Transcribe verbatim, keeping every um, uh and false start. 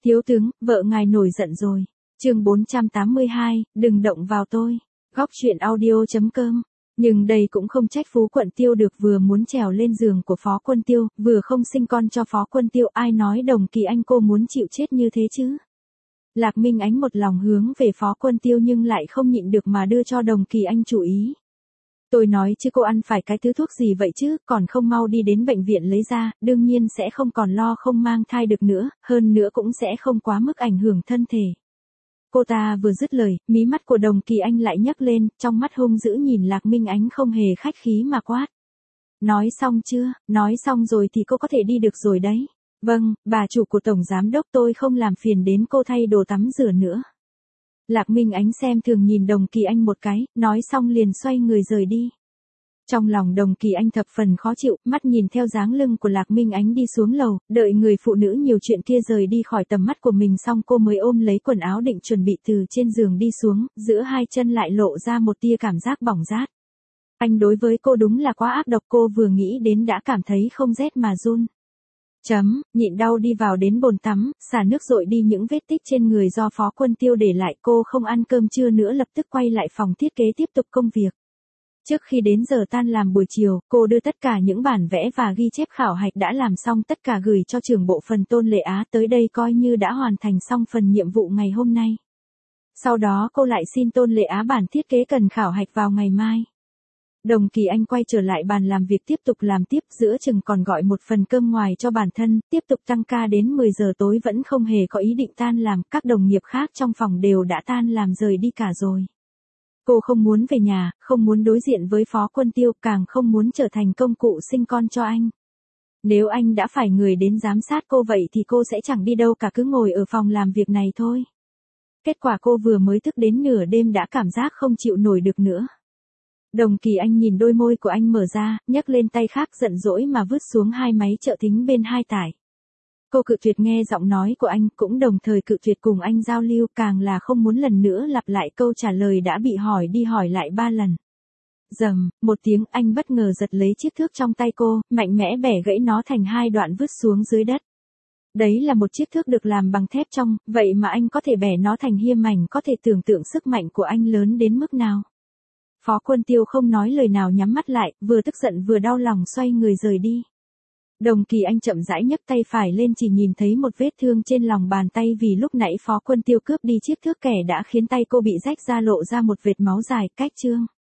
Thiếu tướng, vợ ngài nổi giận rồi. Chương bốn trăm tám mươi hai, đừng động vào tôi. Góc truyện audio chấm com. Nhưng đây cũng không trách Phú Quận Tiêu được, vừa muốn trèo lên giường của Phó Quân Tiêu, vừa không sinh con cho Phó Quân Tiêu, ai nói Đồng Kỳ Anh cô muốn chịu chết như thế chứ. Lạc Minh Ánh một lòng hướng về Phó Quân Tiêu nhưng lại không nhịn được mà đưa cho Đồng Kỳ Anh chủ ý. Tôi nói chứ cô ăn phải cái thứ thuốc gì vậy chứ, còn không mau đi đến bệnh viện lấy ra, đương nhiên sẽ không còn lo không mang thai được nữa, hơn nữa cũng sẽ không quá mức ảnh hưởng thân thể. Cô ta vừa dứt lời, mí mắt của Đồng Kỳ Anh lại nhấc lên, trong mắt hung dữ nhìn Lạc Minh Ánh không hề khách khí mà quát. Nói xong chưa, nói xong rồi thì cô có thể đi được rồi đấy. Vâng, bà chủ của Tổng Giám Đốc, tôi không làm phiền đến cô thay đồ tắm rửa nữa. Lạc Minh Ánh xem thường nhìn Đồng Kỳ Anh một cái, nói xong liền xoay người rời đi. Trong lòng Đồng Kỳ Anh thập phần khó chịu, mắt nhìn theo dáng lưng của Lạc Minh Ánh đi xuống lầu, đợi người phụ nữ nhiều chuyện kia rời đi khỏi tầm mắt của mình xong cô mới ôm lấy quần áo định chuẩn bị từ trên giường đi xuống, giữa hai chân lại lộ ra một tia cảm giác bỏng rát. Anh đối với cô đúng là quá ác độc, cô vừa nghĩ đến đã cảm thấy không rét mà run. Chấm, nhịn đau đi vào đến bồn tắm, xả nước dội đi những vết tích trên người do Phó Quân Tiêu để lại, cô không ăn cơm trưa nữa lập tức quay lại phòng thiết kế tiếp tục công việc. Trước khi đến giờ tan làm buổi chiều, cô đưa tất cả những bản vẽ và ghi chép khảo hạch đã làm xong tất cả gửi cho trưởng bộ phận Tôn Lệ Á, tới đây coi như đã hoàn thành xong phần nhiệm vụ ngày hôm nay. Sau đó cô lại xin Tôn Lệ Á bản thiết kế cần khảo hạch vào ngày mai. Đồng Kỳ Anh quay trở lại bàn làm việc tiếp tục làm tiếp, giữa chừng còn gọi một phần cơm ngoài cho bản thân, tiếp tục tăng ca đến mười giờ tối vẫn không hề có ý định tan làm, các đồng nghiệp khác trong phòng đều đã tan làm rời đi cả rồi. Cô không muốn về nhà, không muốn đối diện với Phó Quân Tiêu, càng không muốn trở thành công cụ sinh con cho anh. Nếu anh đã phải người đến giám sát cô vậy thì cô sẽ chẳng đi đâu cả, cứ ngồi ở phòng làm việc này thôi. Kết quả cô vừa mới thức đến nửa đêm đã cảm giác không chịu nổi được nữa. Đồng Kỳ Anh nhìn đôi môi của anh mở ra, nhấc lên tay khác giận dỗi mà vứt xuống hai máy trợ thính bên hai tải. Cô cự tuyệt nghe giọng nói của anh, cũng đồng thời cự tuyệt cùng anh giao lưu, càng là không muốn lần nữa lặp lại câu trả lời đã bị hỏi đi hỏi lại ba lần. Rầm, một tiếng, anh bất ngờ giật lấy chiếc thước trong tay cô, mạnh mẽ bẻ gãy nó thành hai đoạn vứt xuống dưới đất. Đấy là một chiếc thước được làm bằng thép trong, vậy mà anh có thể bẻ nó thành hiêm mảnh, có thể tưởng tượng sức mạnh của anh lớn đến mức nào. Phó Quân Tiêu không nói lời nào, nhắm mắt lại, vừa tức giận vừa đau lòng xoay người rời đi. Đồng Kỳ Anh chậm rãi nhấc tay phải lên, chỉ nhìn thấy một vết thương trên lòng bàn tay vì lúc nãy Phó Quân Tiêu cướp đi chiếc thước kẻ đã khiến tay cô bị rách ra, lộ ra một vệt máu dài, cách chương.